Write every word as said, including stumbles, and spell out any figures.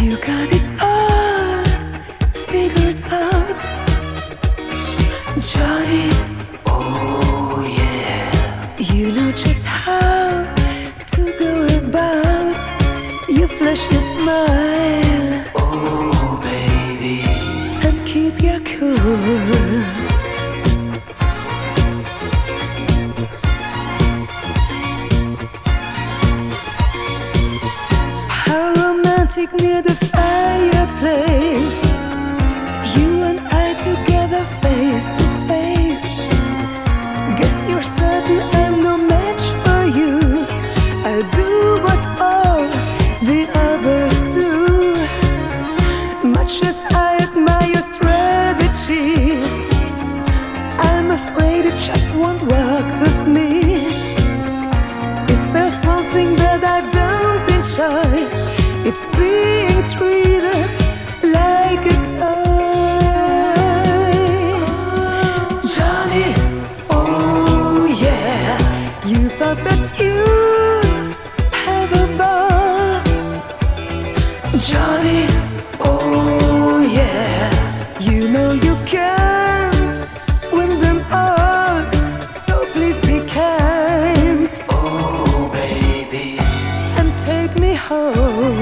You got it all figured out, Johnny. Oh yeah. You know just how to go about. You flash your smile, Oh baby, and keep your cool. How romantic near the fireplace, you and I together face to face. Guess you're certain I'm no match for you. I'll do what all the others do. Much as I admire your strategy, I'm afraid it just won't work with me. If there's one thing that I don't enjoy, it's being treated like a toy. Johnny, oh yeah, you thought that you had a ball. Johnny, oh yeah, you know you can't win them all, so please be kind oh baby, and take me home.